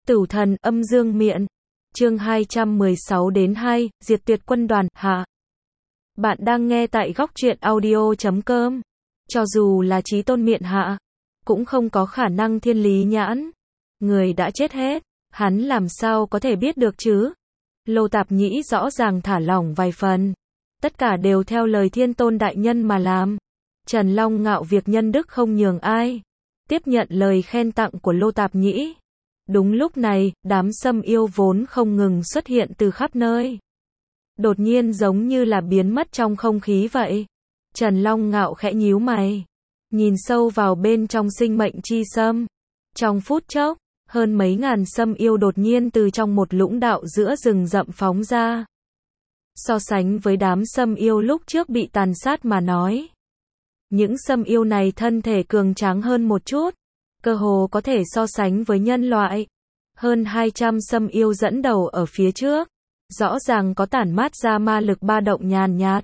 Tửu thần âm dương miện. Chương 216-2, diệt tuyệt quân đoàn, hạ. Bạn đang nghe tại góc truyện audio.com. Cho dù là chí tôn miện hạ, cũng không có khả năng thiên lý nhãn. Người đã chết hết, hắn làm sao có thể biết được chứ? Lô Tạp Nhĩ rõ ràng thả lỏng vài phần. Tất cả đều theo lời Thiên Tôn đại nhân mà làm. Trần Long ngạo việc nhân đức không nhường ai. Tiếp nhận lời khen tặng của Lô Tạp Nhĩ. Đúng lúc này, đám sâm yêu vốn không ngừng xuất hiện từ khắp nơi. Đột nhiên giống như là biến mất trong không khí vậy. Trần Long ngạo khẽ nhíu mày. Nhìn sâu vào bên trong sinh mệnh chi sâm. Trong phút chốc, hơn mấy ngàn sâm yêu đột nhiên từ trong một lũng đạo giữa rừng rậm phóng ra. So sánh với đám sâm yêu lúc trước bị tàn sát mà nói. Những sâm yêu này thân thể cường tráng hơn một chút. Cơ hồ có thể so sánh với nhân loại. Hơn 200 sâm yêu dẫn đầu ở phía trước. Rõ ràng có tản mát ra ma lực ba động nhàn nhạt.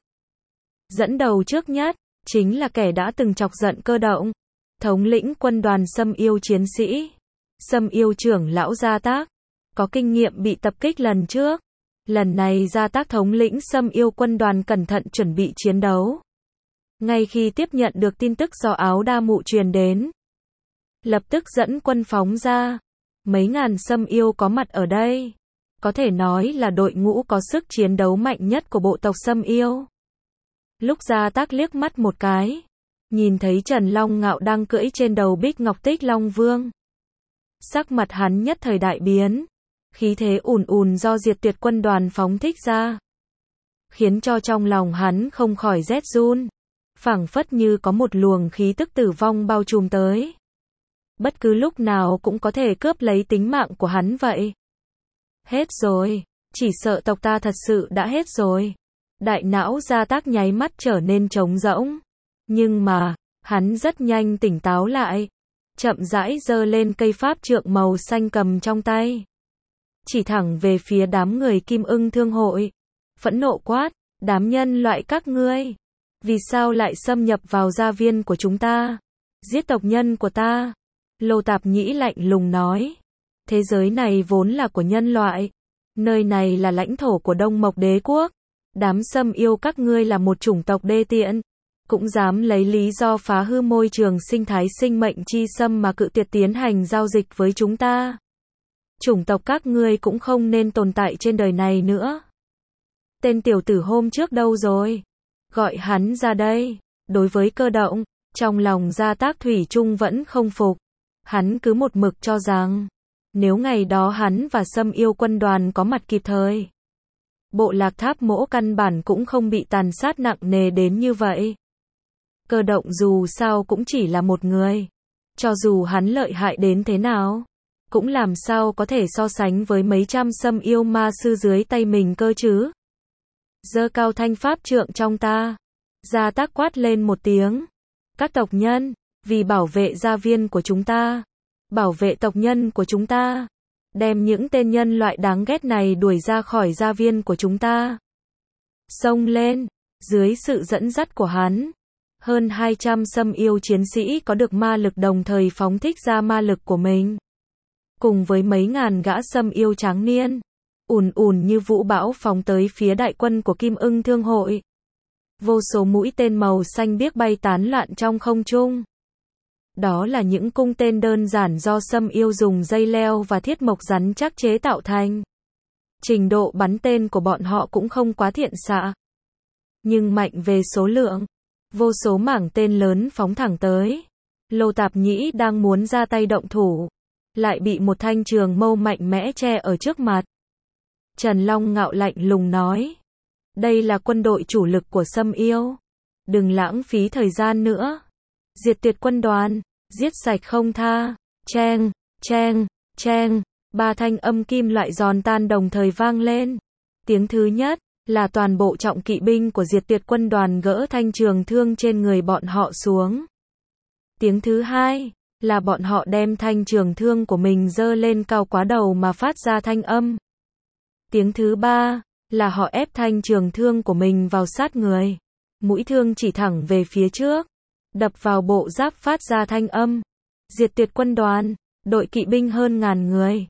Dẫn đầu trước nhất, chính là kẻ đã từng chọc giận Cơ Động. Thống lĩnh quân đoàn sâm yêu chiến sĩ. Sâm yêu trưởng lão Gia Tác. Có kinh nghiệm bị tập kích lần trước. Lần này Gia Tác thống lĩnh sâm yêu quân đoàn cẩn thận chuẩn bị chiến đấu. Ngay khi tiếp nhận được tin tức do áo đa mụ truyền đến. Lập tức dẫn quân phóng ra. Mấy ngàn sâm yêu có mặt ở đây. Có thể nói là đội ngũ có sức chiến đấu mạnh nhất của bộ tộc sâm yêu. Lúc Gia Tác liếc mắt một cái. Nhìn thấy Trần Long ngạo đang cưỡi trên đầu Bích Ngọc Tích Long Vương. Sắc mặt hắn nhất thời đại biến. Khí thế ùn ùn do diệt tuyệt quân đoàn phóng thích ra. Khiến cho trong lòng hắn không khỏi rét run. Phảng phất như có một luồng khí tức tử vong bao trùm tới. Bất cứ lúc nào cũng có thể cướp lấy tính mạng của hắn vậy. Hết rồi, chỉ sợ tộc ta thật sự đã hết rồi. Đại não Gia Tác nháy mắt trở nên trống rỗng. Nhưng mà, hắn rất nhanh tỉnh táo lại. Chậm rãi giơ lên cây pháp trượng màu xanh cầm trong tay. Chỉ thẳng về phía đám người Kim Ưng Thương hội. Phẫn nộ quát, đám nhân loại các ngươi. Vì sao lại xâm nhập vào gia viên của chúng ta? Giết tộc nhân của ta. Lô Tạp Nhĩ lạnh lùng nói. Thế giới này vốn là của nhân loại. Nơi này là lãnh thổ của Đông Mộc Đế Quốc. Đám sâm yêu các ngươi là một chủng tộc đê tiện. Cũng dám lấy lý do phá hư môi trường sinh thái sinh mệnh chi sâm mà cự tuyệt tiến hành giao dịch với chúng ta. Chủng tộc các ngươi cũng không nên tồn tại trên đời này nữa. Tên tiểu tử hôm trước đâu rồi? Gọi hắn ra đây. Đối với Cơ Động, trong lòng Gia Tác thủy chung vẫn không phục. Hắn cứ một mực cho rằng, nếu ngày đó hắn và sâm yêu quân đoàn có mặt kịp thời, bộ lạc Tháp Mỗ căn bản cũng không bị tàn sát nặng nề đến như vậy. Cơ Động dù sao cũng chỉ là một người. Cho dù hắn lợi hại đến thế nào, cũng làm sao có thể so sánh với mấy trăm sâm yêu ma sư dưới tay mình cơ chứ. Giơ cao thanh pháp trượng trong ta. Gia Tác quát lên một tiếng. Các tộc nhân, vì bảo vệ gia viên của chúng ta, bảo vệ tộc nhân của chúng ta, đem những tên nhân loại đáng ghét này đuổi ra khỏi gia viên của chúng ta. Xông lên, dưới sự dẫn dắt của hắn, hơn 200 sâm yêu chiến sĩ có được ma lực đồng thời phóng thích ra ma lực của mình. Cùng với mấy ngàn gã sâm yêu tráng niên, ùn ùn như vũ bão phóng tới phía đại quân của Kim Ưng Thương hội. Vô số mũi tên màu xanh biếc bay tán loạn trong không trung. Đó là những cung tên đơn giản do sâm yêu dùng dây leo và thiết mộc rắn chắc chế tạo thành. Trình độ bắn tên của bọn họ cũng không quá thiện xạ. Nhưng mạnh về số lượng. Vô số mảng tên lớn phóng thẳng tới. Lô Tạp Nhĩ đang muốn ra tay động thủ. Lại bị một thanh trường mâu mạnh mẽ che ở trước mặt. Trần Long ngạo lạnh lùng nói. Đây là quân đội chủ lực của sâm yêu. Đừng lãng phí thời gian nữa. Diệt tuyệt quân đoàn. Giết sạch không tha. Cheng, cheng, cheng. Ba thanh âm kim loại giòn tan đồng thời vang lên. Tiếng thứ nhất là toàn bộ trọng kỵ binh của diệt tuyệt quân đoàn gỡ thanh trường thương trên người bọn họ xuống. Tiếng thứ hai là bọn họ đem thanh trường thương của mình giơ lên cao quá đầu mà phát ra thanh âm. Tiếng thứ ba là họ ép thanh trường thương của mình vào sát người. Mũi thương chỉ thẳng về phía trước, đập vào bộ giáp phát ra thanh âm. Diệt tuyệt quân đoàn, đội kỵ binh hơn ngàn người.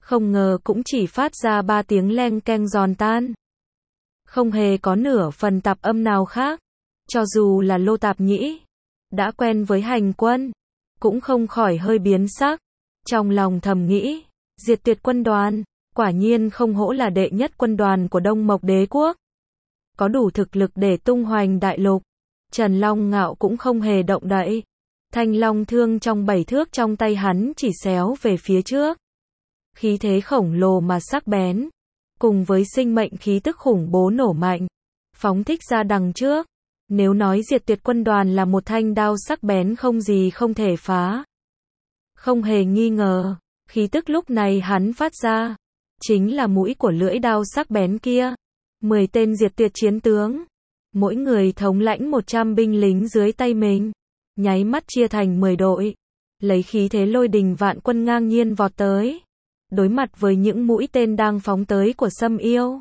Không ngờ cũng chỉ phát ra 3 tiếng leng keng giòn tan. Không hề có nửa phần tạp âm nào khác. Cho dù là Lô Tạp Nhĩ đã quen với hành quân, cũng không khỏi hơi biến sắc. Trong lòng thầm nghĩ, Diệt Tuyệt quân đoàn, quả nhiên không hổ là đệ nhất quân đoàn của Đông Mộc Đế quốc. Có đủ thực lực để tung hoành đại lục. Trần Long Ngạo cũng không hề động đậy. Thanh long thương trong 7 thước trong tay hắn chỉ xéo về phía trước. Khí thế khổng lồ mà sắc bén, cùng với sinh mệnh khí tức khủng bố nổ mạnh, phóng thích ra đằng trước. Nếu nói Diệt Tuyệt quân đoàn là một thanh đao sắc bén không gì không thể phá, không hề nghi ngờ, khí tức lúc này hắn phát ra, chính là mũi của lưỡi đao sắc bén kia. 10 tên diệt tuyệt chiến tướng, mỗi người thống lãnh 100 binh lính dưới tay mình, nháy mắt chia thành 10 đội, lấy khí thế lôi đình vạn quân ngang nhiên vọt tới, đối mặt với những mũi tên đang phóng tới của Sâm Yêu.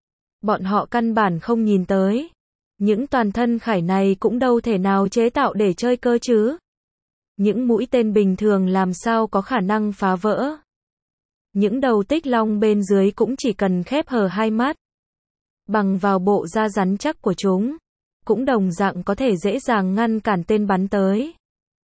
Bọn họ căn bản không nhìn tới, những toàn thân khải này cũng đâu thể nào chế tạo để chơi cơ chứ. Những mũi tên bình thường làm sao có khả năng phá vỡ. Những đầu tích long bên dưới cũng chỉ cần khép hờ hai mắt, bằng vào bộ da rắn chắc của chúng, cũng đồng dạng có thể dễ dàng ngăn cản tên bắn tới.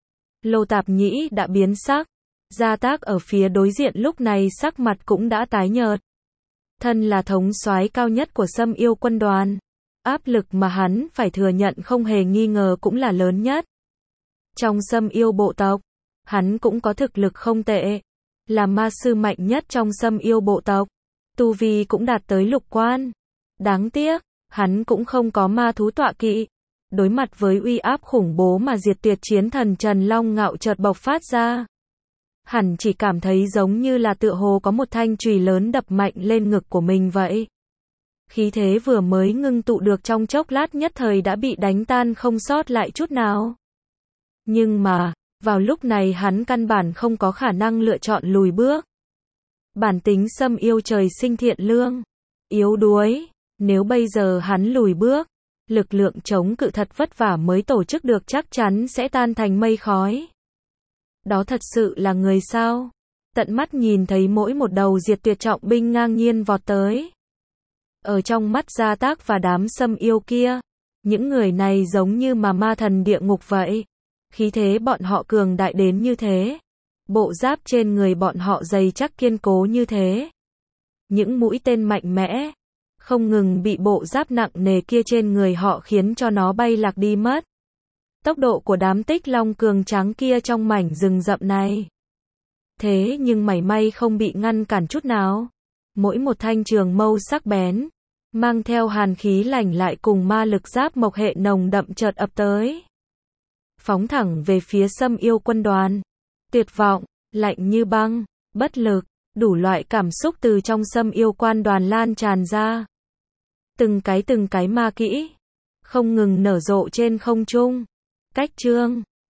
Lô Tạp Nhĩ đã biến sắc, Gia Tác ở phía đối diện lúc này sắc mặt cũng đã tái nhợt. Thân là thống soái cao nhất của Sâm Yêu quân đoàn, áp lực mà hắn phải thừa nhận không hề nghi ngờ cũng là lớn nhất. Trong Sâm Yêu bộ tộc, hắn cũng có thực lực không tệ, là ma sư mạnh nhất trong Sâm Yêu bộ tộc, tu vi cũng đạt tới lục quan. Đáng tiếc, hắn cũng không có ma thú tọa kỵ. Đối mặt với uy áp khủng bố mà Diệt Tuyệt chiến thần Trần Long Ngạo chợt bộc phát ra, hẳn chỉ cảm thấy giống như là tựa hồ có một thanh chùy lớn đập mạnh lên ngực của mình vậy. Khí thế vừa mới ngưng tụ được trong chốc lát nhất thời đã bị đánh tan không sót lại chút nào. Nhưng mà, vào lúc này hắn căn bản không có khả năng lựa chọn lùi bước. Bản tính Sâm Yêu trời sinh thiện lương, yếu đuối, nếu bây giờ hắn lùi bước, lực lượng chống cự thật vất vả mới tổ chức được chắc chắn sẽ tan thành mây khói. Đó thật sự là người sao? Tận mắt nhìn thấy mỗi một đầu Diệt Tuyệt trọng binh ngang nhiên vọt tới. Ở trong mắt Gia Tác và đám Sâm Yêu kia, những người này giống như mà ma thần địa ngục vậy. Khí thế bọn họ cường đại đến như thế. Bộ giáp trên người bọn họ dày chắc kiên cố như thế. Những mũi tên mạnh mẽ, không ngừng bị bộ giáp nặng nề kia trên người họ khiến cho nó bay lạc đi mất. Tốc độ của đám tích long cường tráng kia trong mảnh rừng rậm này. Thế nhưng mảy may không bị ngăn cản chút nào. Mỗi một thanh trường mâu sắc bén, mang theo hàn khí lạnh lại cùng ma lực giáp mộc hệ nồng đậm chợt ập tới. Phóng thẳng về phía Sâm Yêu quân đoàn. Tuyệt vọng, lạnh như băng, bất lực, đủ loại cảm xúc từ trong Sâm Yêu quân đoàn lan tràn ra. Từng cái ma kỹ, không ngừng nở rộ trên không trung. Cách chương